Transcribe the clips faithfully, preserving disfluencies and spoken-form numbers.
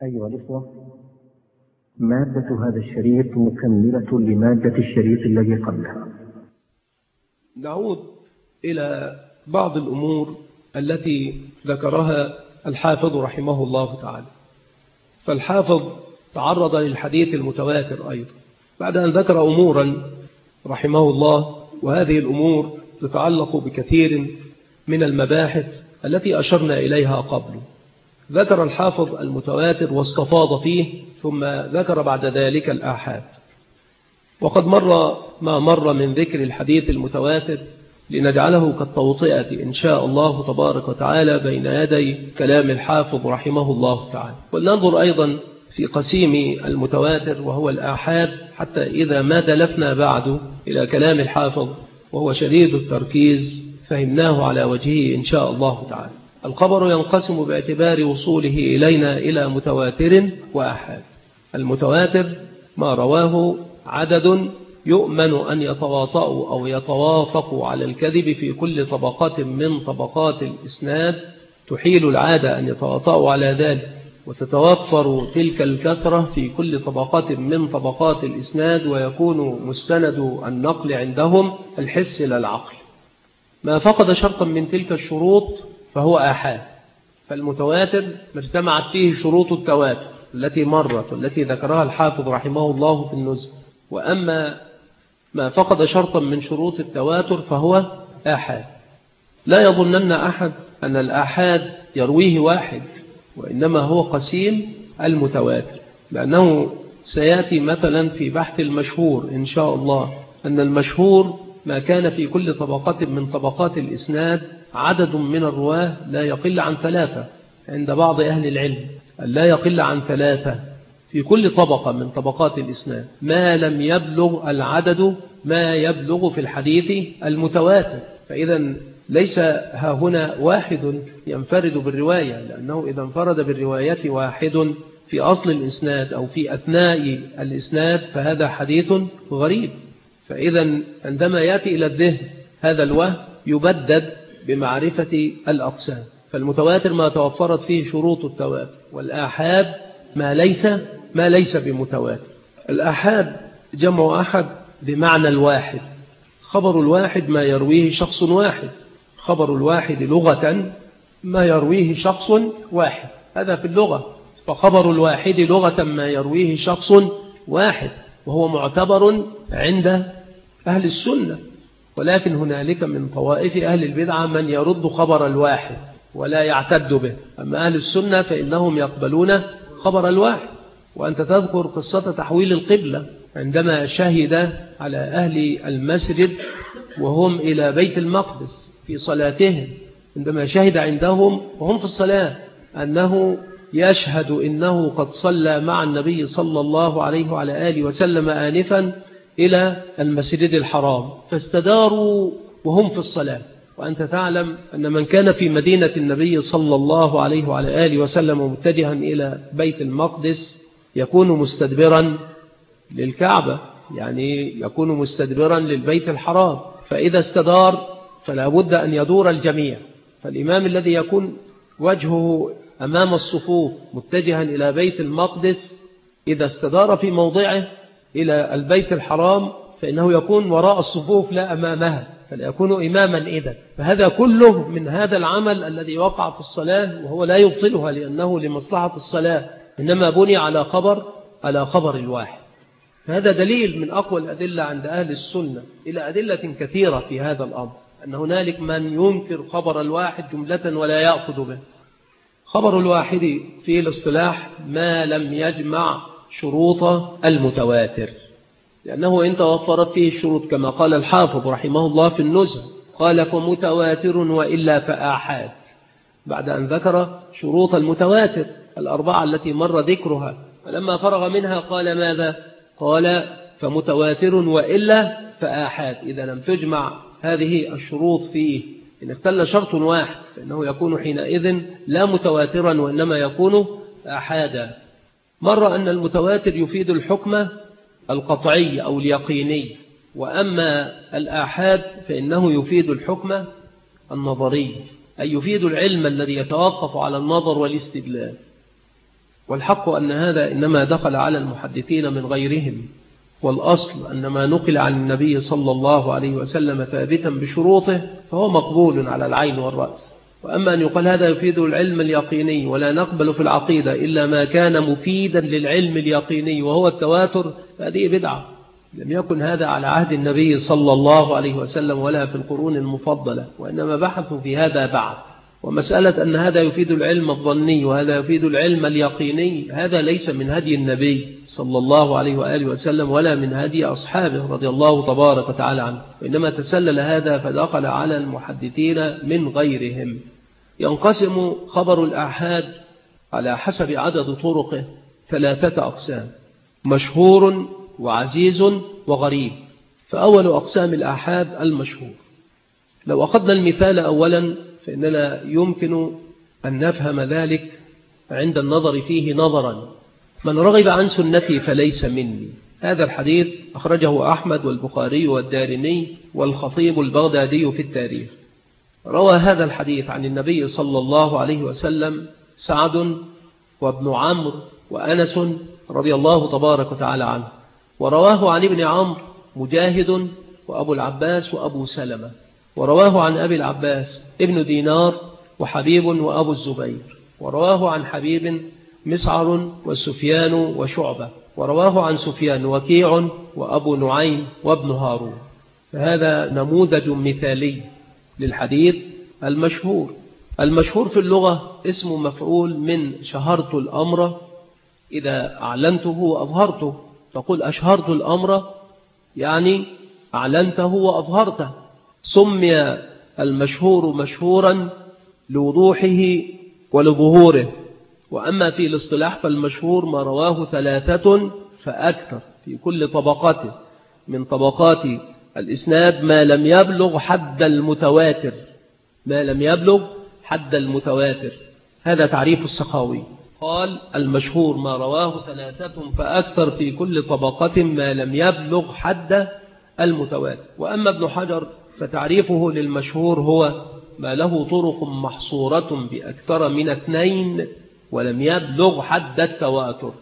أيها الإخوة، مادة هذا الشريط مكملة لمادة الشريط الذي قبلها. نعود إلى بعض الأمور التي ذكرها الحافظ رحمه الله تعالى. فالحافظ تعرض للحديث المتواتر أيضا بعد أن ذكر أمورا رحمه الله، وهذه الأمور تتعلق بكثير من المباحث التي أشرنا إليها قبل. ذكر الحافظ المتواتر واستفاض فيه، ثم ذكر بعد ذلك الآحاد. وقد مر ما مر من ذكر الحديث المتواتر لنجعله كالتوطئة إن شاء الله تبارك وتعالى بين يدي كلام الحافظ رحمه الله تعالى. ولننظر أيضا في قسيم المتواتر وهو الآحاد، حتى إذا ما دلفنا بعد إلى كلام الحافظ وهو شديد التركيز فهمناه على وجهه إن شاء الله تعالى. الخبر ينقسم باعتبار وصوله إلينا إلى متواتر وآحاد. المتواتر ما رواه عدد يؤمن أن يتواطؤوا أو يتوافقوا على الكذب في كل طبقة من طبقات الإسناد، تحيل العادة أن يتواطؤوا على ذلك، وتتوفر تلك الكثرة في كل طبقة من طبقات الإسناد، ويكون مستند النقل عندهم الحس لا العقل. ما فقد شرطا من تلك الشروط فهو آحاد. فالمتواتر ما اجتمعت فيه شروط التواتر التي مرت والتي ذكرها الحافظ رحمه الله في النزهة. وأما ما فقد شرطا من شروط التواتر فهو آحاد. لا يظنن أحد أن الآحاد يرويه واحد، وإنما هو قسيم المتواتر، لأنه سيأتي مثلا في بحث المشهور إن شاء الله أن المشهور ما كان في كل طبقة من طبقات الإسناد عدد من الرواه لا يقل عن ثلاثة عند بعض أهل العلم، لا يقل عن ثلاثة في كل طبقة من طبقات الإسناد، ما لم يبلغ العدد ما يبلغ في الحديث المتواتر. فإذا ليس ها هنا واحد ينفرد بالرواية، لأنه إذا انفرد بالرواية واحد في أصل الإسناد أو في أثناء الإسناد فهذا حديث غريب. فإذا عندما يأتي إلى الذهن هذا الوهم يبدد بمعرفة الأقسام. فالمتواتر ما توفرت فيه شروط التواتر، والآحاد ما ليس ما ليس بمتواتر. الآحاد جمع أحد بمعنى الواحد. خبر الواحد ما يرويه شخص واحد. خبر الواحد لغة ما يرويه شخص واحد، هذا في اللغة. فخبر الواحد لغة ما يرويه شخص واحد، وهو معتبر عند أهل السنة. ولكن هنالك من طوائف أهل البدعة من يرد خبر الواحد ولا يعتد به. أما أهل السنة فإنهم يقبلون خبر الواحد. وأنت تذكر قصة تحويل القبلة عندما شهد على أهل المسجد وهم إلى بيت المقدس في صلاتهم، عندما شهد عندهم وهم في الصلاة أنه يشهد إنه قد صلى مع النبي صلى الله عليه وعلى آله وسلم آنفا إلى المسجد الحرام، فاستداروا وهم في الصلاة. وأنت تعلم أن من كان في مدينة النبي صلى الله عليه وعلى آله وسلم متجها إلى بيت المقدس يكون مستدبرا للكعبة، يعني يكون مستدبرا للبيت الحرام. فإذا استدار فلا بد أن يدور الجميع. فالإمام الذي يكون وجهه أمام الصفوف متجها إلى بيت المقدس إذا استدار في موضعه إلى البيت الحرام فإنه يكون وراء الصفوف لا أمامها، فلا يكون إماما إذا. فهذا كله من هذا العمل الذي وقع في الصلاة، وهو لا يبطلها لأنه لمصلحة الصلاة، إنما بني على خبر على خبر الواحد. فهذا دليل من أقوى الأدلة عند أهل السنة إلى أدلة كثيرة في هذا الأمر، أن هنالك من ينكر خبر الواحد جملة ولا يأخذ به. خبر الواحد في الاصطلاح ما لم يجمع شروط المتواتر، لأنه إن توفرت فيه الشروط كما قال الحافظ رحمه الله في النزهة، قال فمتواتر وإلا فآحاد، بعد أن ذكر شروط المتواتر الأربعة التي مر ذكرها. فلما فرغ منها قال ماذا؟ قال فمتواتر وإلا فآحاد. إذا لم تجمع هذه الشروط فيه، إن اختل شرط واحد فإنه يكون حينئذ لا متواترا وإنما يكون آحادا. مر أن المتواتر يفيد الحكم القطعي أو اليقيني، وأما الآحاد فإنه يفيد الحكم النظري، أي يفيد العلم الذي يتوقف على النظر والاستدلال. والحق أن هذا إنما دخل على المحدثين من غيرهم، والأصل أن ما نقل عن النبي صلى الله عليه وسلم ثابتا بشروطه فهو مقبول على العين والرأس. وأما أن يقال هذا يفيد العلم اليقيني ولا نقبل في العقيدة إلا ما كان مفيدا للعلم اليقيني وهو التواتر، فهذه بدعة. لم يكن هذا على عهد النبي صلى الله عليه وسلم ولا في القرون المفضلة، وإنما بحثوا في هذا بعد. ومسألة أن هذا يفيد العلم الظني وهذا يفيد العلم اليقيني، هذا ليس من هدي النبي صلى الله عليه وآله وسلم ولا من هدي أصحابه رضي الله تبارك وتعالى عنه، وإنما تسلل هذا فدخل على المحدثين من غيرهم. ينقسم خبر الآحاد على حسب عدد طرقه ثلاثة أقسام: مشهور وعزيز وغريب. فأول أقسام الآحاد المشهور. لو أخذنا المثال أولا فإننا يمكن أن نفهم ذلك عند النظر فيه نظرا. من رغب عن سنتي فليس مني، هذا الحديث أخرجه أحمد والبخاري والدارمي والخطيب البغدادي في التاريخ. روى هذا الحديث عن النبي صلى الله عليه وسلم سعد وابن عمرو وأنس رضي الله تبارك وتعالى عنه، ورواه عن ابن عمرو مجاهد وأبو العباس وأبو سلمة، ورواه عن أبي العباس ابن دينار وحبيب وأبو الزبير، ورواه عن حبيب مسعر وسفيان وشعبة، ورواه عن سفيان وكيع وأبو نعيم وابن هارون. فهذا نموذج مثالي للحديث المشهور. المشهور في اللغة اسم مفعول من شهرت الأمر، إذا أعلنته وأظهرته. تقول أشهرت الأمر يعني أعلنته وأظهرته. سمي المشهور مشهورا لوضوحه ولظهوره. وأما في الاصطلاح فالمشهور ما رواه ثلاثة فأكثر في كل طبقاته من طبقات الإسناد ما لم يبلغ حد المتواتر، ما لم يبلغ حد المتواتر. هذا تعريف السخاوي. قال المشهور ما رواه ثلاثة فأكثر في كل طبقة ما لم يبلغ حد المتواتر. وأما ابن حجر فتعريفه للمشهور هو ما له طرق محصورة بأكثر من اثنين ولم يبلغ حد التواتر.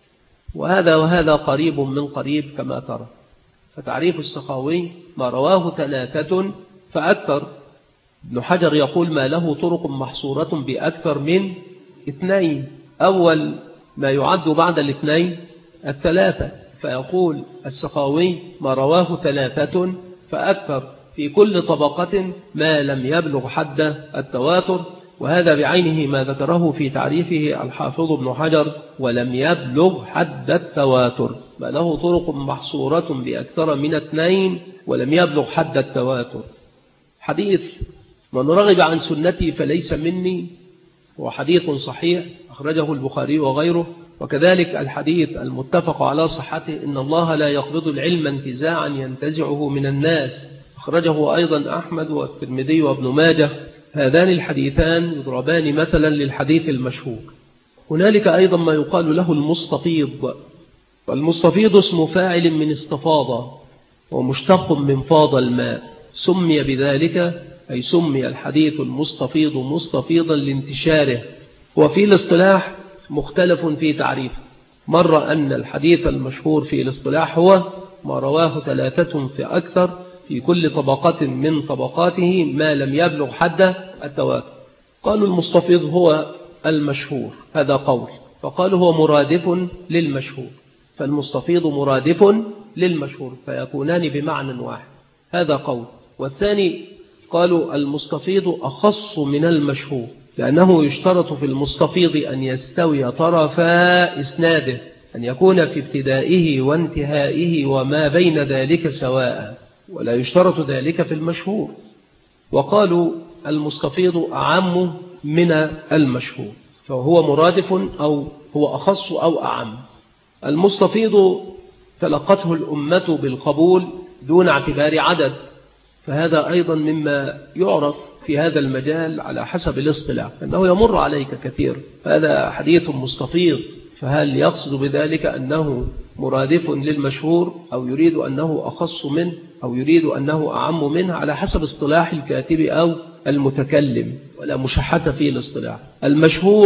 وهذا وهذا قريب من قريب كما ترى. فتعريف السخاوي ما رواه ثلاثة فأكثر. ابن حجر يقول ما له طرق محصورة بأكثر من اثنين. أول ما يعد بعد الاثنين الثلاثة. فيقول السخاوي ما رواه ثلاثة فأكثر في كل طبقة ما لم يبلغ حد التواتر. وهذا بعينه ما ذكره في تعريفه الحافظ ابن حجر ولم يبلغ حد التواتر، ما له طرق محصورة بأكثر من اثنين ولم يبلغ حد التواتر. حديث من رغب عن سنتي فليس مني هو حديث صحيح أخرجه البخاري وغيره. وكذلك الحديث المتفق على صحته إن الله لا يقبض العلم انتزاعا ينتزعه من الناس أخرجه أيضا أحمد والترمذي وابن ماجه. هذان الحديثان يضربان مثلا للحديث المشهور. هنالك أيضا ما يقال له المستفيض. والمستفيض اسم فاعل من استفاض ومشتق من فاض الماء، سمي بذلك أي سمي الحديث المستفيض مستفيضا لانتشاره. وفي الاصطلاح مختلف في تعريفه. مر أن الحديث المشهور في الاصطلاح هو ما رواه ثلاثة في أكثر في كل طبقة من طبقاته ما لم يبلغ حد التواتر. قالوا المستفيض هو المشهور، هذا قول. فقالوا هو مرادف للمشهور، فالمستفيض مرادف للمشهور فيكونان بمعنى واحد، هذا قول. والثاني قالوا المستفيض أخص من المشهور، لأنه يشترط في المستفيض أن يستوي طرفا إسناده، أن يكون في ابتدائه وانتهائه وما بين ذلك سواء، ولا يشترط ذلك في المشهور. وقالوا المستفيض أعم من المشهور، فهو مرادف أو هو أخص أو أعم. المستفيض تلقته الأمة بالقبول دون اعتبار عدد، فهذا أيضا مما يعرف في هذا المجال على حسب الاصطلاح، أنه يمر عليك كثير هذا حديث مستفيض، فهل يقصد بذلك أنه مرادف للمشهور أو يريد أنه أخص منه أو يريد أنه أعم منه، على حسب اصطلاح الكاتب أو المتكلم، ولا مشحة في الاصطلاح. المشهور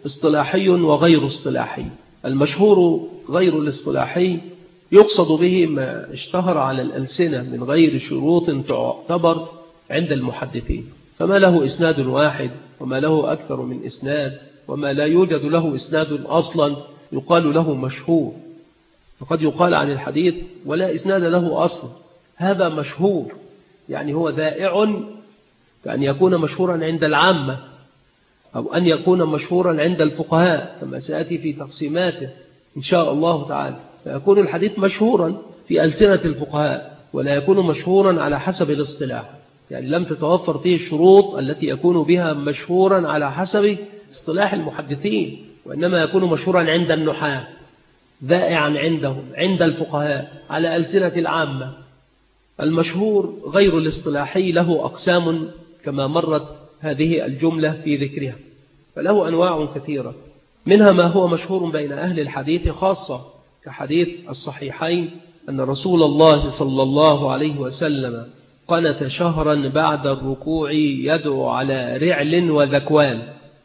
اصطلاحي وغير اصطلاحي. المشهور غير الاصطلاحي يقصد به ما اشتهر على الألسنة من غير شروط تعتبر عند المحدثين، فما له إسناد واحد وما له أكثر من إسناد وما لا يوجد له إسناد أصلا يقال له مشهور. فقد يقال عن الحديث ولا إسناد له أصلا هذا مشهور، يعني هو ذائع، كأن يكون مشهورا عند العامة أو أن يكون مشهورا عند الفقهاء كما سأتي في تقسيماته إن شاء الله تعالى. فيكون الحديث مشهورا في ألسنة الفقهاء ولا يكون مشهورا على حسب الاصطلاح، يعني لم تتوفر فيه الشروط التي يكون بها مشهورا على حسب اصطلاح المحدثين، وإنما يكون مشهورا عند النحاة، ذائعا عندهم عند الفقهاء على ألسنة العامة. المشهور غير الاصطلاحي له أقسام كما مرت هذه الجملة في ذكرها، فله أنواع كثيرة، منها ما هو مشهور بين أهل الحديث خاصة كحديث الصحيحين أن رسول الله صلى الله عليه وسلم قنت شهرا بعد الركوع يدعو على رعل وذكوان،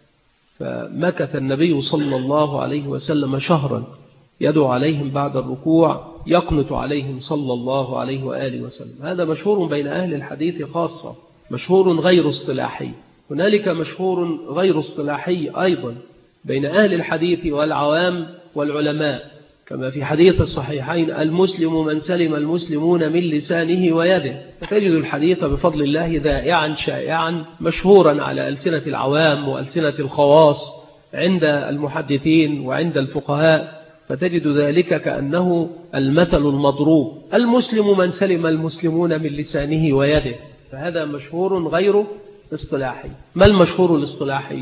فمكث النبي صلى الله عليه وسلم شهرا يدعو عليهم بعد الركوع يقنت عليهم صلى الله عليه وآله وسلم. هذا مشهور بين أهل الحديث خاصة، مشهور غير اصطلاحي. هنالك مشهور غير اصطلاحي أيضا بين أهل الحديث والعوام والعلماء، كما في حديث الصحيحين المسلم من سلم المسلمون من لسانه ويده، فتجد الحديث بفضل الله ذائعا شائعا مشهورا على ألسنة العوام وألسنة الخواص عند المحدثين وعند الفقهاء، فتجد ذلك كأنه المثل المضروب، المسلم من سلم المسلمون من لسانه ويده، فهذا مشهور غير اصطلاحي. ما المشهور الاصطلاحي؟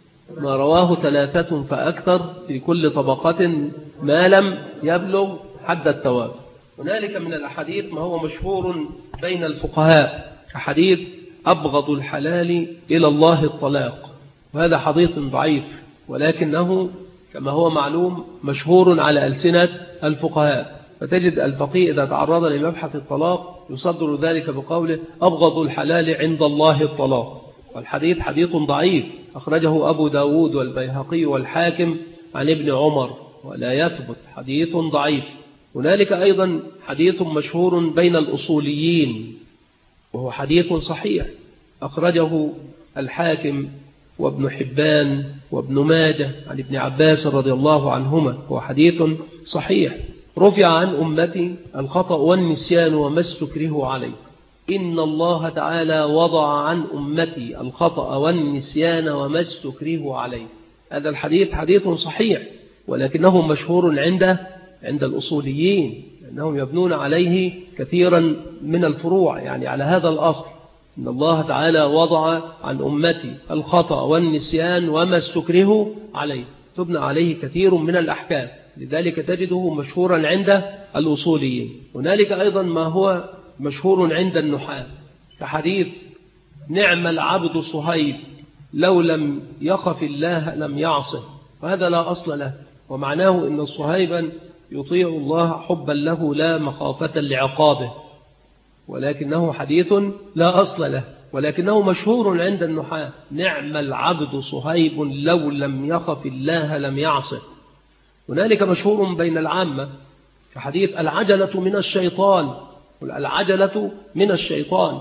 ما رواه ثلاثة فأكثر في كل طبقة ما لم يبلغ حد التواتر. هنالك من الأحاديث ما هو مشهور بين الفقهاء كحديث أبغض الحلال إلى الله الطلاق، وهذا حديث ضعيف ولكنه كما هو معلوم مشهور على ألسنة الفقهاء، فتجد الفقيه إذا تعرض لمبحث الطلاق يصدر ذلك بقوله أبغض الحلال عند الله الطلاق، والحديث حديث ضعيف أخرجه أبو داود والبيهقي والحاكم عن ابن عمر ولا يثبت، حديث ضعيف. هنالك أيضا حديث مشهور بين الأصوليين وهو حديث صحيح أخرجه الحاكم وابن حبان وابن ماجه عن ابن عباس رضي الله عنهما، هو حديث صحيح: رفع عن أمتي الخطأ والنسيان وما استكرهوا عليه، إن الله تعالى وضع عن أمتي الخطأ والنسيان وما استكرهوا عليه. هذا الحديث حديث صحيح ولكنه مشهور عند عند الأصوليين لأنهم يبنون عليه كثيرا من الفروع، يعني على هذا الأصل إن الله تعالى وضع عن أمتي الخطأ والنسيان وما استكرهوا عليه، تبنى عليه كثير من الأحكام، لذلك تجده مشهورا عند الأصوليين. هنالك أيضا ما هو مشهور عند النحاة كحديث نعم العبد صهيب لو لم يخف الله لم يعصه، وهذا لا أصل له، ومعناه إن صهيبا يطيع الله حبا له لا مخافة لعقابه، ولكنه حديث لا أصل له، ولكنه مشهور عند النحاة نعم العبد صهيب لو لم يخف الله لم يعصه. هنالك مشهور بين العامة كحديث العجلة من الشيطان، العجلة من الشيطان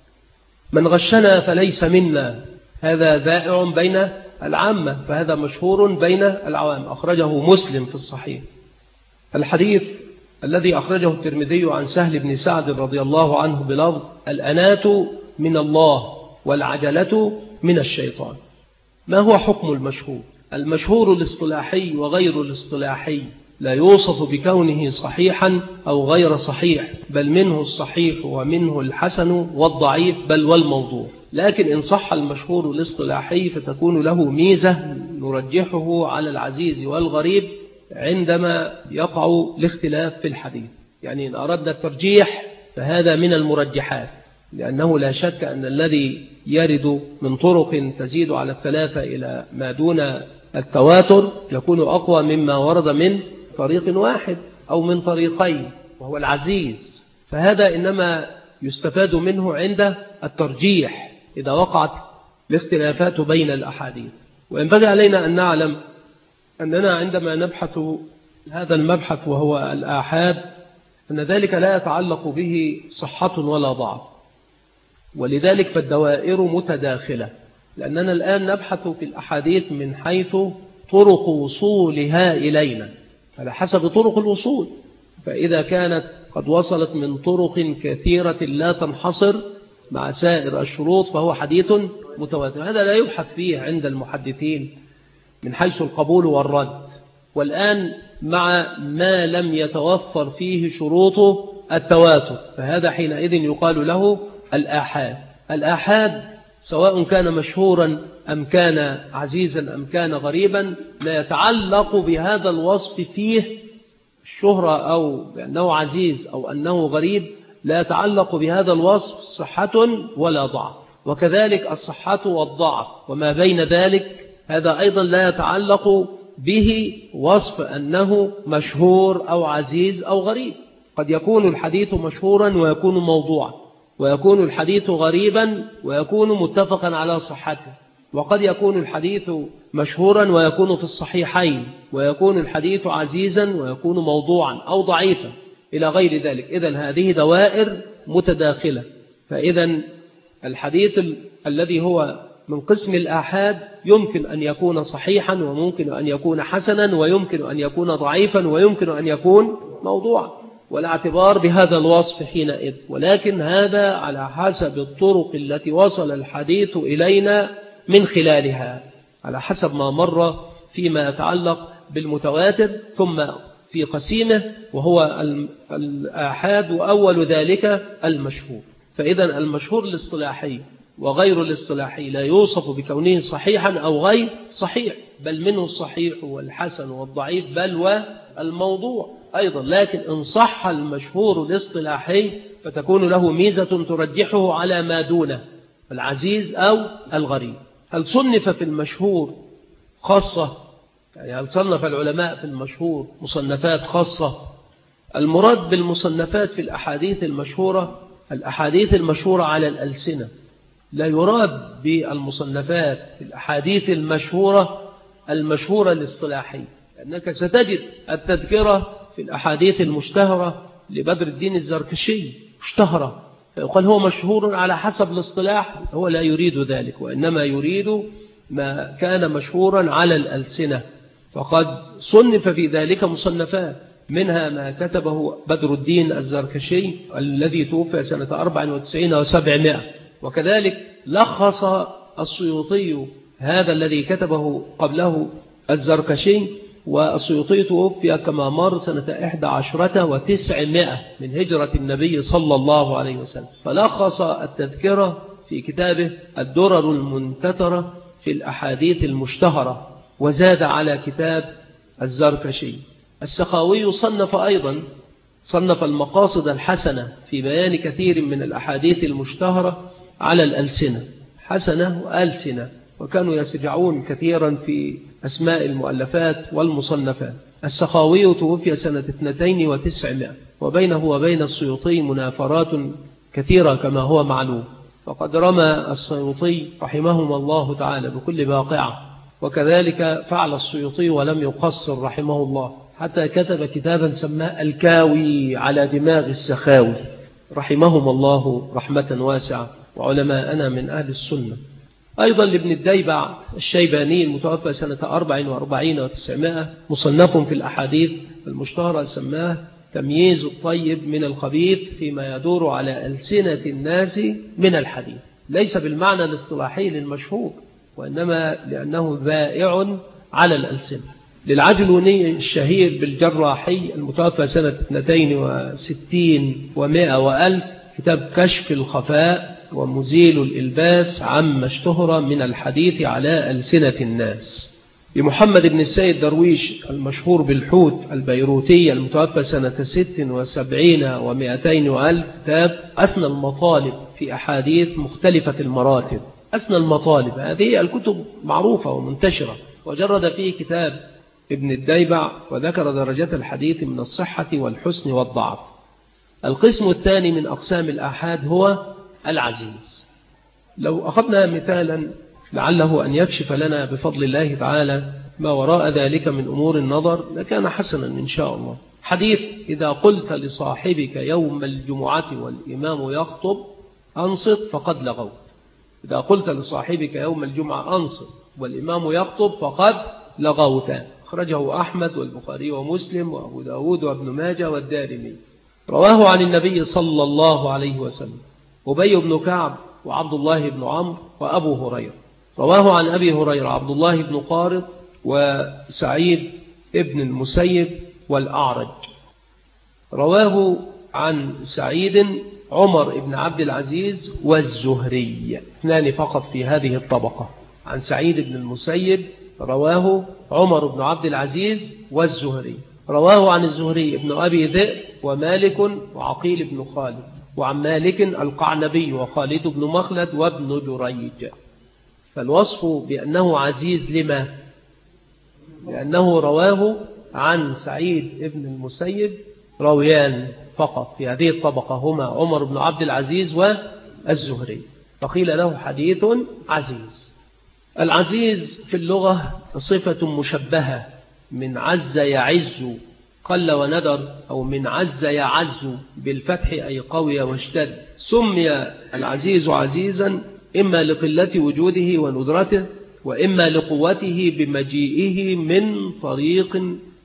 من غشنا فليس منا، هذا ذائع بين العامة، فهذا مشهور بين العوام، أخرجه مسلم في الصحيح. الحديث الذي أخرجه الترمذي عن سهل بن سعد رضي الله عنه بلفظ الأناة من الله والعجلة من الشيطان. ما هو حكم المشهور؟ المشهور الاصطلاحي وغير الاصطلاحي لا يوصف بكونه صحيحا أو غير صحيح، بل منه الصحيح ومنه الحسن والضعيف بل والموضوع، لكن إن صح المشهور الاصطلاحي فتكون له ميزة نرجحه على العزيز والغريب عندما يقع الاختلاف في الحديث، يعني إن أردنا الترجيح فهذا من المرجحات، لأنه لا شك أن الذي يرد من طرق تزيد على الثلاثة إلى ما دون التواتر يكون أقوى مما ورد من طريق واحد أو من طريقين وهو العزيز، فهذا إنما يستفاد منه عند الترجيح إذا وقعت الاختلافات بين الأحاديث. وينبغي علينا أن نعلم أننا عندما نبحث هذا المبحث وهو الآحاد أن ذلك لا يتعلق به صحة ولا ضعف، ولذلك فالدوائر متداخلة، لأننا الآن نبحث في الأحاديث من حيث طرق وصولها إلينا على حسب طرق الوصول. فإذا كانت قد وصلت من طرق كثيرة لا تنحصر مع سائر الشروط فهو حديث متواتر. هذا لا يبحث فيه عند المحدثين من حيث القبول والرد. والآن مع ما لم يتوفر فيه شروط التواتر فهذا حينئذ يقال له الآحاد. الآحاد سواء كان مشهورا أم كان عزيزا أم كان غريبا لا يتعلق بهذا الوصف فيه الشهرة أو بأنه عزيز أو أنه غريب، لا يتعلق بهذا الوصف صحة ولا ضعف. وكذلك الصحة والضعف وما بين ذلك هذا أيضا لا يتعلق به وصف أنه مشهور أو عزيز أو غريب. قد يكون الحديث مشهورا ويكون موضوعا، ويكون الحديث غريبا ويكون متفقا على صحته، وقد يكون الحديث مشهورا ويكون في الصحيحين، ويكون الحديث عزيزا ويكون موضوعا أو ضعيفا إلى غير ذلك. إذن هذه دوائر متداخلة. فإذا الحديث الذي هو من قسم الآحاد يمكن أن يكون صحيحا وممكن أن يكون حسنا ويمكن أن يكون ضعيفا ويمكن أن يكون موضوعا، ولا اعتبار بهذا الوصف حينئذ، ولكن هذا على حسب الطرق التي وصل الحديث إلينا من خلالها، على حسب ما مر فيما يتعلق بالمتواتر ثم في قسيمه وهو الآحاد، وأول ذلك المشهور. فإذا المشهور الاصطلاحي وغير الاصطلاحي لا يوصف بكونه صحيحا أو غير صحيح، بل منه الصحيح والحسن والضعيف بل والموضوع أيضا. لكن إن صح المشهور الاصطلاحي فتكون له ميزة ترجحه على ما دونه العزيز أو الغريب. هل صنف في المشهور خاصة؟ يعني هل صنف العلماء في المشهور مصنفات خاصة؟ المراد بالمصنفات في الأحاديث المشهورة الأحاديث المشهورة على الألسنة، لا يراد بالمصنفات في الأحاديث المشهورة المشهورة الاصطلاحية، لأنك ستجد التذكرة في الأحاديث المشتهرة لبدر الدين الزركشي مشتهرة، فيقال هو مشهور على حسب الاصطلاح. هو لا يريد ذلك، وإنما يريد ما كان مشهورا على الألسنة. فقد صنف في ذلك مصنفات، منها ما كتبه بدر الدين الزركشي الذي توفي سنة أربع وتسعين وسبعمائة، وكذلك لخص السيوطي هذا الذي كتبه قبله الزركشي، والسيوطي توفي كما مر سنة إحدى عشرة وتسعمائة من هجرة النبي صلى الله عليه وسلم، فلخص التذكرة في كتابه الدرر المنتثرة في الأحاديث المشتهرة، وزاد على كتاب الزركشي. السخاوي صنف أيضا صنف المقاصد الحسنة في بيان كثير من الأحاديث المشتهرة على الألسنة، حسنة وألسنة، وكانوا يسجعون كثيرا في أسماء المؤلفات والمصنفات. السخاوي توفي سنة اثنتين وتسعمائة، وبينه وبين السيوطي منافرات كثيرة كما هو معلوم، فقد رمى السيوطي رحمهم الله تعالى بكل باقعة، وكذلك فعل السيوطي ولم يقصر رحمه الله، حتى كتب كتابا سماه الكاوي على دماغ السخاوي رحمهم الله رحمة واسعة، وعلماءنا من أهل السنة. أيضا لابن الديبع الشيباني المتوفى سنة أربع وأربعين وتسعمائة مصنف في الأحاديث المشتهرة سماه تمييز الطيب من الخبيث فيما يدور على ألسنة الناس من الحديث، ليس بالمعنى الاصطلاحي للمشهور، وإنما لأنه ذائع على الألسنة. للعجلوني الشهير بالجراحي المتوفى سنة اثنتين وستين ومائة وألف كتاب كشف الخفاء ومزيل الإلباس عما اشتهر من الحديث على ألسنة الناس. لمحمد بن السيد درويش المشهور بالحوت البيروتي المتوفى سنة ست وسبعين ومائتين وألف كتاب أسنى المطالب في أحاديث مختلفة المراتب. أسنى المطالب هذه الكتب معروفة ومنتشرة، وجرد فيه كتاب ابن الديبع وذكر درجات الحديث من الصحة والحسن والضعف. القسم الثاني من أقسام الآحاد هو العزيز. لو أخذنا مثالا لعله أن يكشف لنا بفضل الله تعالى ما وراء ذلك من أمور النظر لكان حسنا إن شاء الله. حديث إذا قلت لصاحبك يوم الجمعة والإمام يخطب أنصت فقد لغوت. إذا قلت لصاحبك يوم الجمعة أنصت والإمام يخطب فقد لغوت. أخرجه أحمد والبخاري ومسلم وأبو داود وابن ماجه والدارمي. رواه عن النبي صلى الله عليه وسلم أبي بن كعب وعبد الله بن عمرو وأبو هريرة. رواه عن أبي هريرة عبد الله بن قارض وسعيد ابن المسيب والأعرج. رواه عن سعيد عمر بن عبد العزيز والزهري، اثنان فقط في هذه الطبقة. عن سعيد بن المسيب رواه عمر بن عبد العزيز والزهري. رواه عن الزهري ابن أبي ذئب ومالك وعقيل بن خالد. وعن مالك القعنبي وخالد بن مخلد وابن جريج. فالوصف بأنه عزيز لما؟ لأنه رواه عن سعيد بن المسيب راويان فقط في هذه الطبقة هما عمر بن عبد العزيز والزهري، فقيل له حديث عزيز. العزيز في اللغة صفة مشبهة من عز يعز قل وندر، أو من عز يعز بالفتح أي قوي واشتد. سمي العزيز عزيزا إما لقلة وجوده وندرته، وإما لقوته بمجيئه من طريق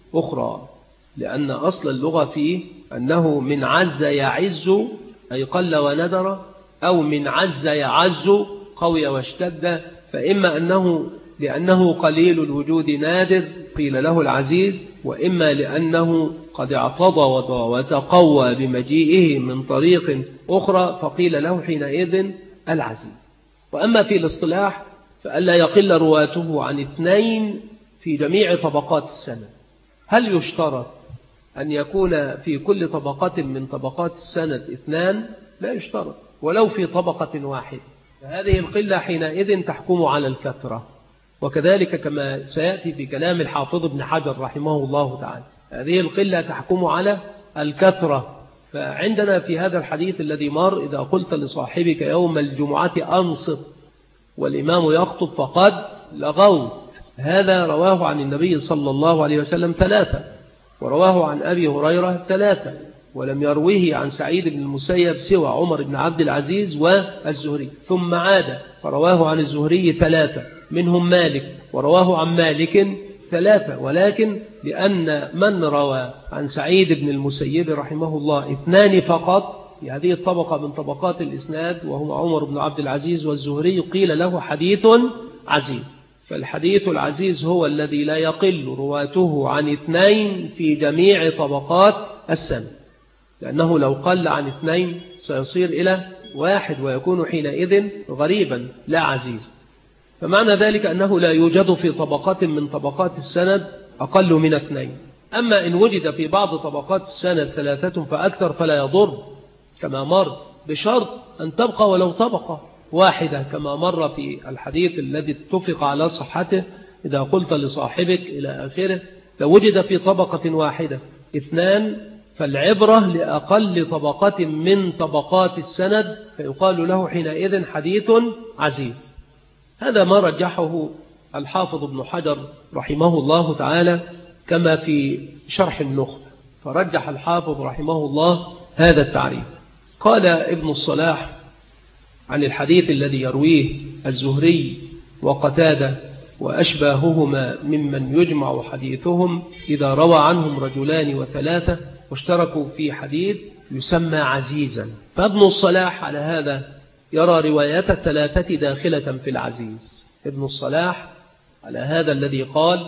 أخرى، لأن أصل اللغة فيه أنه من عز يعز أي قل وندر، أو من عز يعز قوي واشتد. فإما أنه لأنه قليل الوجود نادر قيل له العزيز، وإما لأنه قد اعتضد وتقوى بمجيئه من طريق أخرى فقيل له حينئذ العزيز. وأما في الاصطلاح فألا يقل رواته عن اثنين في جميع طبقات السند. هل يشترط أن يكون في كل طبقة من طبقات السند اثنان؟ لا يشترط، ولو في طبقة واحدة، فهذه القلة حينئذ تحكم على الكثرة. وكذلك كما سيأتي في كلام الحافظ ابن حجر رحمه الله تعالى، هذه القلة تحكم على الكثرة. فعندنا في هذا الحديث الذي مر إذا قلت لصاحبك يوم الجمعة أنصت والإمام يخطب فقد لغوت، هذا رواه عن النبي صلى الله عليه وسلم ثلاثة، ورواه عن أبي هريرة ثلاثة، ولم يرويه عن سعيد بن المسيب سوى عمر بن عبد العزيز والزهري. ثم عاد فرواه عن الزهري ثلاثة منهم مالك، ورواه عن مالك ثلاثة، ولكن لأن من روى عن سعيد بن المسيب رحمه الله اثنان فقط في هذه الطبقة من طبقات الإسناد وهو عمر بن عبد العزيز والزهري قيل له حديث عزيز. فالحديث العزيز هو الذي لا يقل رواته عن اثنين في جميع طبقات السند، لأنه لو قل عن اثنين سيصير إلى واحد ويكون حينئذ غريبا لا عزيز. فمعنى ذلك أنه لا يوجد في طبقات من طبقات السند أقل من اثنين. أما إن وجد في بعض طبقات السند ثلاثة فأكثر فلا يضر كما مر، بشرط أن تبقى ولو طبقة واحدة كما مر في الحديث الذي اتفق على صحته إذا قلت لصاحبك إلى آخره. لو وجد في طبقة واحدة اثنان فالعبرة لأقل طبقة من طبقات السند فيقال له حينئذ حديث عزيز. هذا ما رجحه الحافظ ابن حجر رحمه الله تعالى كما في شرح النخبة، فرجح الحافظ رحمه الله هذا التعريف. قال ابن الصلاح عن الحديث الذي يرويه الزهري وقتادة وأشباههما ممن يجمع حديثهم إذا روى عنهم رجلان وثلاثة واشتركوا في حديث يسمى عزيزا. فابن الصلاح على هذا يرى روايات الثلاثة داخلة في العزيز. ابن الصلاح على هذا الذي قال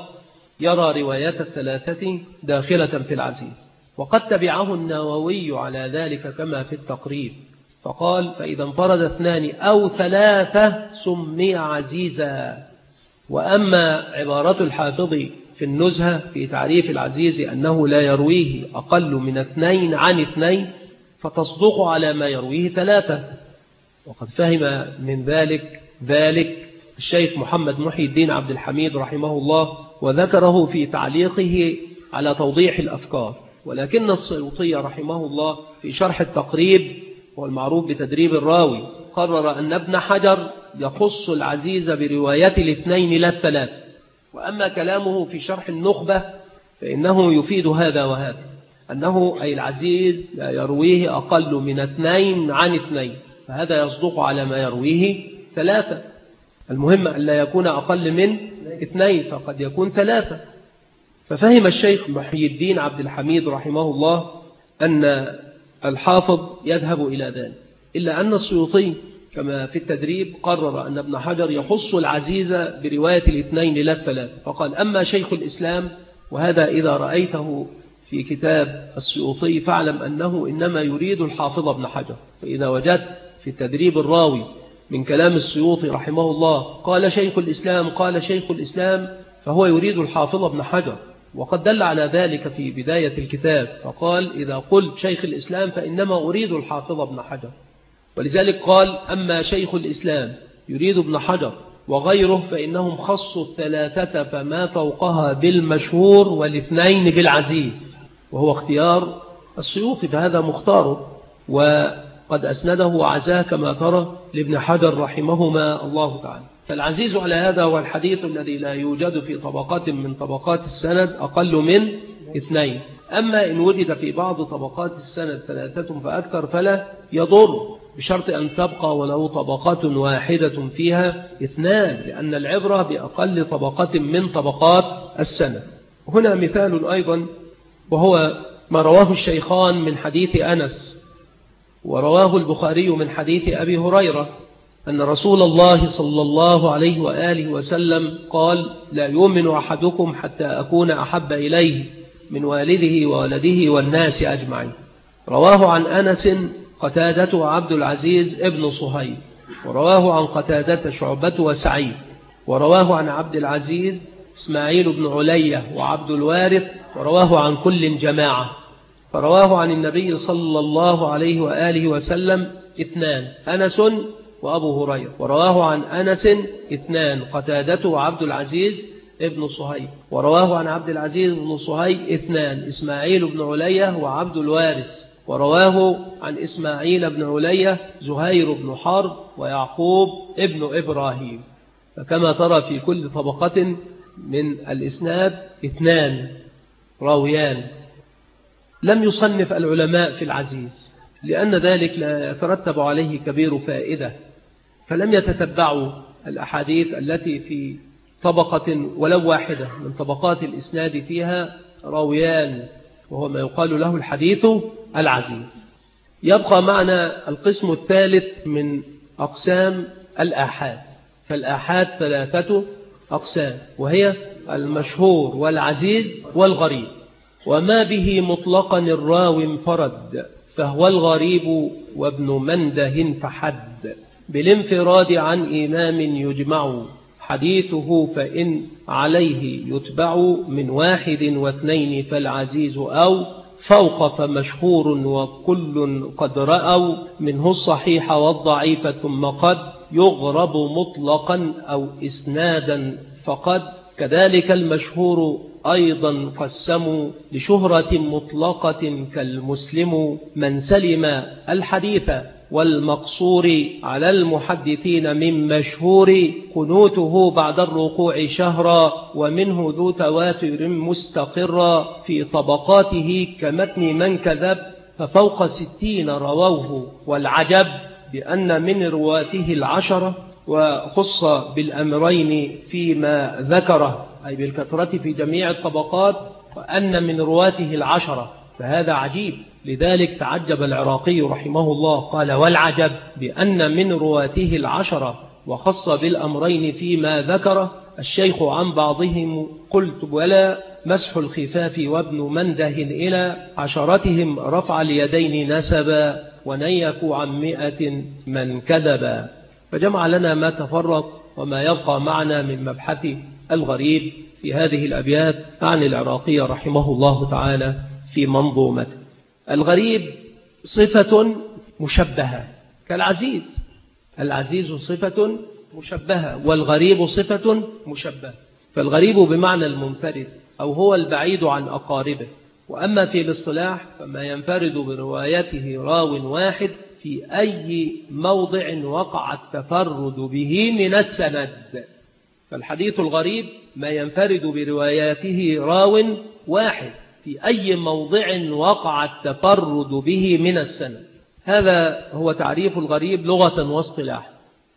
يرى روايات الثلاثة داخلة في العزيز، وقد تبعه النووي على ذلك كما في التقريب، فقال فإذا انفرد اثنان أو ثلاثة سمي عزيزا. وأما عبارة الحافظ في النزهة في تعريف العزيز أنه لا يرويه أقل من اثنين عن اثنين فتصدق على ما يرويه ثلاثة، وقد فهم من ذلك ذلك الشيخ محمد محي الدين عبد الحميد رحمه الله، وذكره في تعليقه على توضيح الأفكار. ولكن السيوطي رحمه الله في شرح التقريب والمعروف بتدريب الراوي قرر أن ابن حجر يخص العزيز برواية الاثنين لا الثلاث. وأما كلامه في شرح النخبة فإنه يفيد هذا وهذا، أنه أي العزيز لا يرويه أقل من اثنين عن اثنين، فهذا يصدق على ما يرويه ثلاثة. المهم أن لا يكون أقل من اثنين، فقد يكون ثلاثة. ففهم الشيخ محي الدين عبد الحميد رحمه الله أن الحافظ يذهب إلى ذلك، إلا أن السيوطي كما في التدريب قرر أن ابن حجر يخص العزيز برواية الاثنين لا الثلاث، فقال أما شيخ الإسلام، وهذا إذا رأيته في كتاب السيوطي فاعلم أنه إنما يريد الحافظ ابن حجر. فإذا وجدت في التدريب الراوي من كلام السيوطي رحمه الله قال شيخ الإسلام قال شيخ الإسلام فهو يريد الحافظ ابن حجر، وقد دل على ذلك في بداية الكتاب فقال إذا قلت شيخ الإسلام فإنما أريد الحافظ ابن حجر. ولذلك قال أما شيخ الإسلام يريد ابن حجر وغيره فإنهم خصوا الثلاثة فما فوقها بالمشهور والاثنين بالعزيز، وهو اختيار السيوطي، فهذا مختاره وقد أسنده وعزاه كما ترى لابن حجر رحمهما الله تعالى. فالعزيز على هذا هو الحديث الذي لا يوجد في طبقات من طبقات السند أقل من اثنين. أما إن وجد في بعض طبقات السند ثلاثة فأكثر فلا يضر، بشرط أن تبقى ولو طبقات واحدة فيها اثنان، لأن العبرة بأقل طبقة من طبقات السند. هنا مثال أيضا وهو ما رواه الشيخان من حديث أنس، ورواه البخاري من حديث أبي هريرة أن رسول الله صلى الله عليه وآله وسلم قال لا يؤمن أحدكم حتى أكون أحب إليه من والده وولده والناس أجمعين. رواه عن أنس قتادة وعبد العزيز ابن صهيب، ورواه عن قتادة شعبة وسعيد، ورواه عن عبد العزيز إسماعيل بن علية وعبد الوارث، ورواه عن كل جماعة. فرواه عن النبي صلى الله عليه وآله وسلم اثنان أنس وأبو هريرة، ورواه عن أنس اثنان قتادة وعبد العزيز ابن صهيب، ورواه عن عبد العزيز بن صهيب اثنان إسماعيل بن علية وعبد الوارث، ورواه عن إسماعيل بن علية زهير بن حرب ويعقوب ابن إبراهيم. فكما ترى في كل طبقة من الإسناد اثنان راويان. لم يصنف العلماء في العزيز لأن ذلك لا يترتب عليه كبير فائدة، فلم يتتبعوا الأحاديث التي في طبقة ولو واحدة من طبقات الإسناد فيها راويان، وهو ما يقال له الحديث العزيز. يبقى معنا القسم الثالث من أقسام الآحاد. فالآحاد ثلاثة أقسام، وهي المشهور والعزيز والغريب. وما به مطلقا الراوي انفرد فهو الغريب وابن منده فحد، بالانفراد عن إمام يجمع حديثه فإن عليه يتبع، من واحد واثنين فالعزيز أو فوق فمشهور وكل قد رأوا منه الصحيح والضعيف، ثم قد يغرب مطلقا أو إسنادا فقد. كذلك المشهور أيضا قسموا لشهرة مطلقة كالمسلم من سلم الحديث، والمقصور على المحدثين من مشهور قنوته بعد الركوع شهرا، ومنه ذو تواتر مستقرا في طبقاته كمتن من كذب ففوق ستين رووه. والعجب بأن من رواته العشرة، وخص بالأمرين فيما ذكره أي بالكثرة في جميع الطبقات، وأن من رواته العشرة، فهذا عجيب. لذلك تعجب العراقي رحمه الله قال والعجب بأن من رواته العشرة وخص بالأمرين فيما ذكره الشيخ عن بعضهم. قلت ولا مسح الخفاف وابن منده إلى عشرتهم رفع اليدين نسبا، ونيفوا عن مئة من كذبا. فجمع لنا ما تفرق وما يبقى معنا من مبحث الغريب في هذه الأبيات عن العراقي رحمه الله تعالى في منظومته. الغريب صفة مشبهة كالعزيز، العزيز صفة مشبهة والغريب صفة مشبهة. فالغريب بمعنى المنفرد أو هو البعيد عن أقاربه. وأما في الاصطلاح فما ينفرد بروايته راو واحد في أي موضع وقع التفرد به من السند. فالحديث الغريب ما ينفرد برواياته راو واحد في أي موضع وقع التفرد به من السند. هذا هو تعريف الغريب لغة واصطلاحا.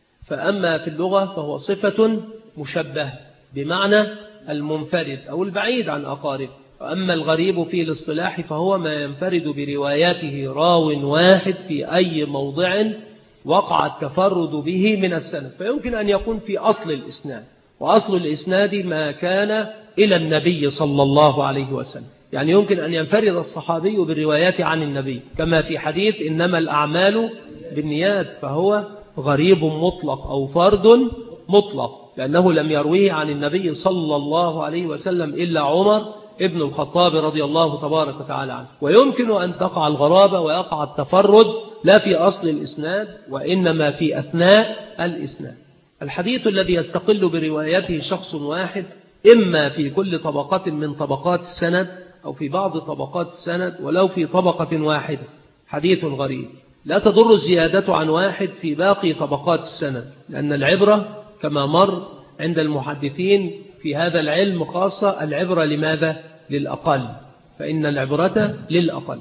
فأما في اللغة فهو صفة مشبهة بمعنى المنفرد أو البعيد عن أقاربه. وأما الغريب في الاصطلاح فهو ما ينفرد برواياته راو واحد في أي موضع وقع التفرد به من السند. فيمكن أن يكون في أصل الإسناد، وأصل الإسناد ما كان إلى النبي صلى الله عليه وسلم. يعني يمكن أن ينفرد الصحابي بالروايات عن النبي، كما في حديث إنما الأعمال بالنيات، فهو غريب مطلق أو فرد مطلق، لأنه لم يرويه عن النبي صلى الله عليه وسلم إلا عمر ابن الخطاب رضي الله تبارك وتعالى عنه. ويمكن أن تقع الغرابة ويقع التفرد لا في أصل الإسناد وإنما في أثناء الإسناد. الحديث الذي يستقل بروايته شخص واحد إما في كل طبقة من طبقات السند أو في بعض طبقات السند ولو في طبقة واحدة حديث غريب. لا تضر الزيادة عن واحد في باقي طبقات السند، لأن العبرة كما مر عند المحدثين في هذا العلم خاصة العبرة لماذا؟ للأقل، فإن العبرة للأقل.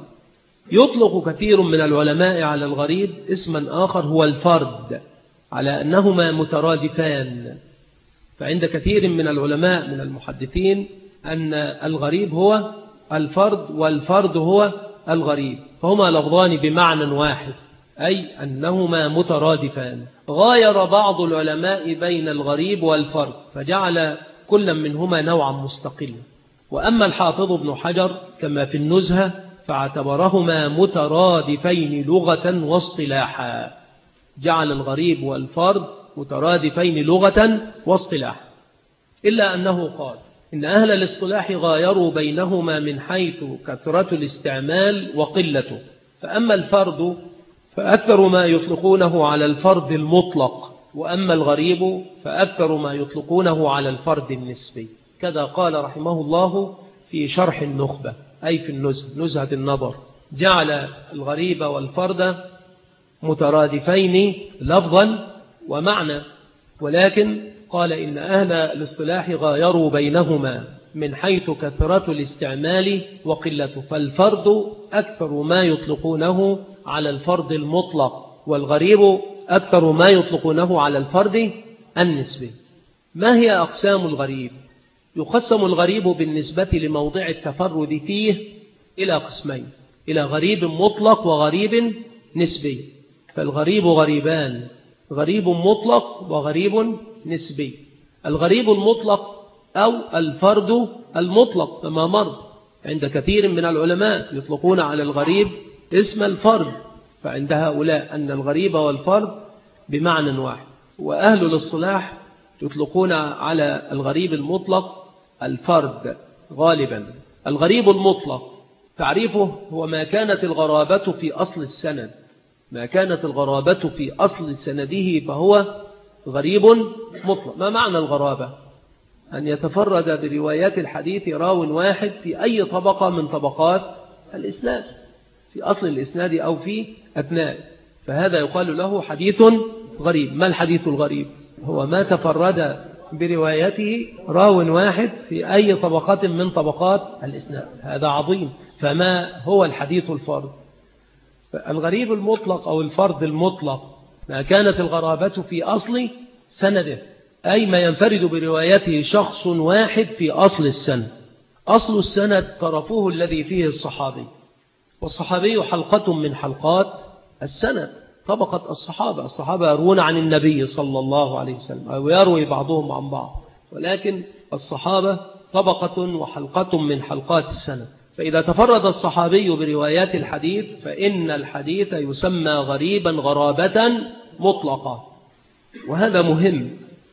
يطلق كثير من العلماء على الغريب اسما آخر هو الفرد، على أنهما مترادفان. فعند كثير من العلماء من المحدثين أن الغريب هو الفرد والفرد هو الغريب، فهما لفظان بمعنى واحد، أي أنهما مترادفان. غاير بعض العلماء بين الغريب والفرد فجعل كل منهما نوعا مستقلا. وأما الحافظ ابن حجر كما في النزهة فاعتبرهما مترادفين لغة واصطلاحا، جعل الغريب والفرد مترادفين لغة واصطلاحا، إلا أنه قال إن أهل الاصطلاح غايروا بينهما من حيث كثرة الاستعمال وقلته. فأما الفرد فأكثر ما يطلقونه على الفرد المطلق، وأما الغريب فأكثر ما يطلقونه على الفرد النسبي. كذا قال رحمه الله في شرح النخبة، أي في النزهة، نزهة النظر، جعل الغريب والفرد مترادفين لفظا ومعنى، ولكن قال إن أهل الاصطلاح غايروا بينهما من حيث كثرة الاستعمال وقلته. فالفرد أكثر ما يطلقونه على الفرد المطلق، والغريب أكثر ما يطلقونه على الفرد النسبي. ما هي أقسام الغريب؟ يقسم الغريب بالنسبة لموضع التفرد فيه إلى قسمين، إلى غريب مطلق وغريب نسبي. فالغريب غريبان، غريب مطلق وغريب نسبي. الغريب المطلق أو الفرد المطلق كما مر عند كثير من العلماء يطلقون على الغريب اسم الفرد، فعند هؤلاء أن الغريب والفرد بمعنى واحد. وأهل الاصطلاح يطلقون على الغريب المطلق الفرد غالبا. الغريب المطلق تعريفه هو ما كانت الغرابة في أصل السند، ما كانت الغرابة في أصل سنده فهو غريب مطلق. ما معنى الغرابة؟ أن يتفرد بروايات الحديث راو واحد في أي طبقة من طبقات الإسناد، في أصل الإسناد أو في أثناء، فهذا يقال له حديث غريب. ما الحديث الغريب؟ هو ما تفرد بروايته راو واحد في أي طبقة من طبقات الإسناد، هذا عظيم. فما هو الحديث الفرد؟ الغريب المطلق أو الفرد المطلق ما كانت الغرابة في أصل سنده، أي ما ينفرد بروايته شخص واحد في أصل السند. أصل السند طرفه الذي فيه الصحابي، والصحابي حلقة من حلقات السند، طبقة الصحابة. الصحابة يروون عن النبي صلى الله عليه وسلم أو يروي بعضهم عن بعض، ولكن الصحابة طبقة وحلقة من حلقات السند. فإذا تفرد الصحابي بروايات الحديث فإن الحديث يسمى غريبا غرابة مطلقة. وهذا مهم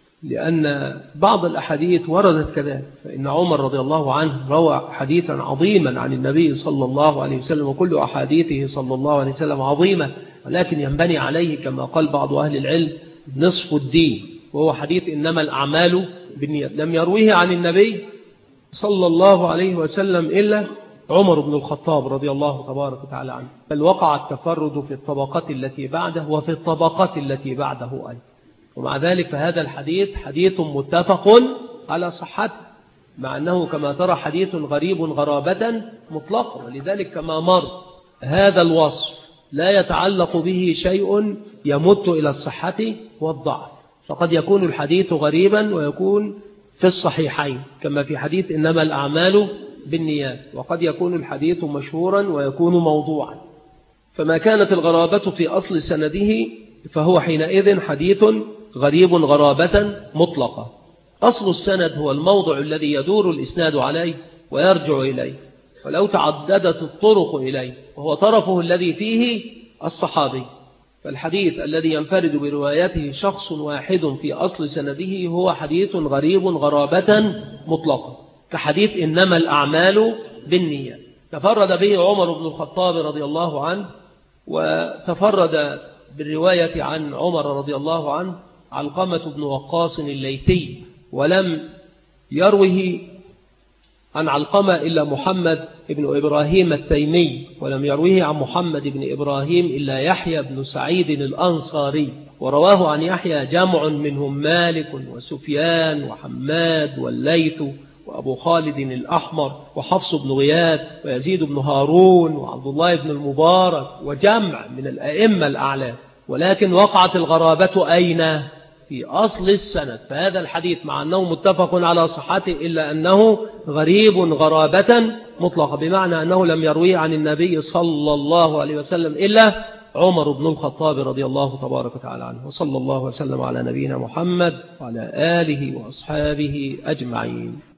لأن بعض الأحاديث وردت كذلك. فإن عمر رضي الله عنه روى حديثا عظيما عن النبي صلى الله عليه وسلم، وكل أحاديثه صلى الله عليه وسلم عظيمة، ولكن ينبني عليه كما قال بعض أهل العلم نصف الدين، وهو حديث إنما الأعمال بالنيات. لم يرويه عن النبي صلى الله عليه وسلم إلا عمر بن الخطاب رضي الله تبارك وتعالى عنه، بل وقع التفرد في الطبقات التي بعده وفي الطبقات التي بعده أيضا. ومع ذلك فهذا الحديث حديث متفق على صحته، مع أنه كما ترى حديث غريب غرابة مطلقة. ولذلك كما مر هذا الوصف لا يتعلق به شيء يمت إلى الصحة والضعف، فقد يكون الحديث غريبا ويكون في الصحيحين كما في حديث إنما الأعمال بالنيات، وقد يكون الحديث مشهورا ويكون موضوعا. فما كانت الغرابة في أصل سنده فهو حينئذ حديث غريب غرابة مطلقة. أصل السند هو الموضع الذي يدور الإسناد عليه ويرجع إليه، ولو تعددت الطرق إليه وهو طرفه الذي فيه الصحابي، فالحديث الذي ينفرد بروايته شخص واحد في أصل سنده هو حديث غريب غرابة مطلقة، كحديث إنما الأعمال بالنية. تفرد به عمر بن الخطاب رضي الله عنه، وتفرد بالرواية عن عمر رضي الله عنه علقمة بن وقاص الليثي، ولم يروه عن علقمة إلا محمد بن إبراهيم التيمي، ولم يروه عن محمد بن إبراهيم إلا يحيى بن سعيد الأنصاري، ورواه عن يحيى جمع منهم مالك وسفيان وحماد والليث وأبو خالد الأحمر وحفص بن غياث ويزيد بن هارون وعبد الله بن المبارك وجمع من الأئمة الأعلام. ولكن وقعت الغرابة أين؟ في أصل السند. فهذا الحديث مع أنه متفق على صحته إلا أنه غريب غرابة مطلقة، بمعنى أنه لم يرويه عن النبي صلى الله عليه وسلم إلا عمر بن الخطاب رضي الله تبارك وتعالى عنه. وصلى الله وسلم على نبينا محمد وعلى آله وأصحابه أجمعين.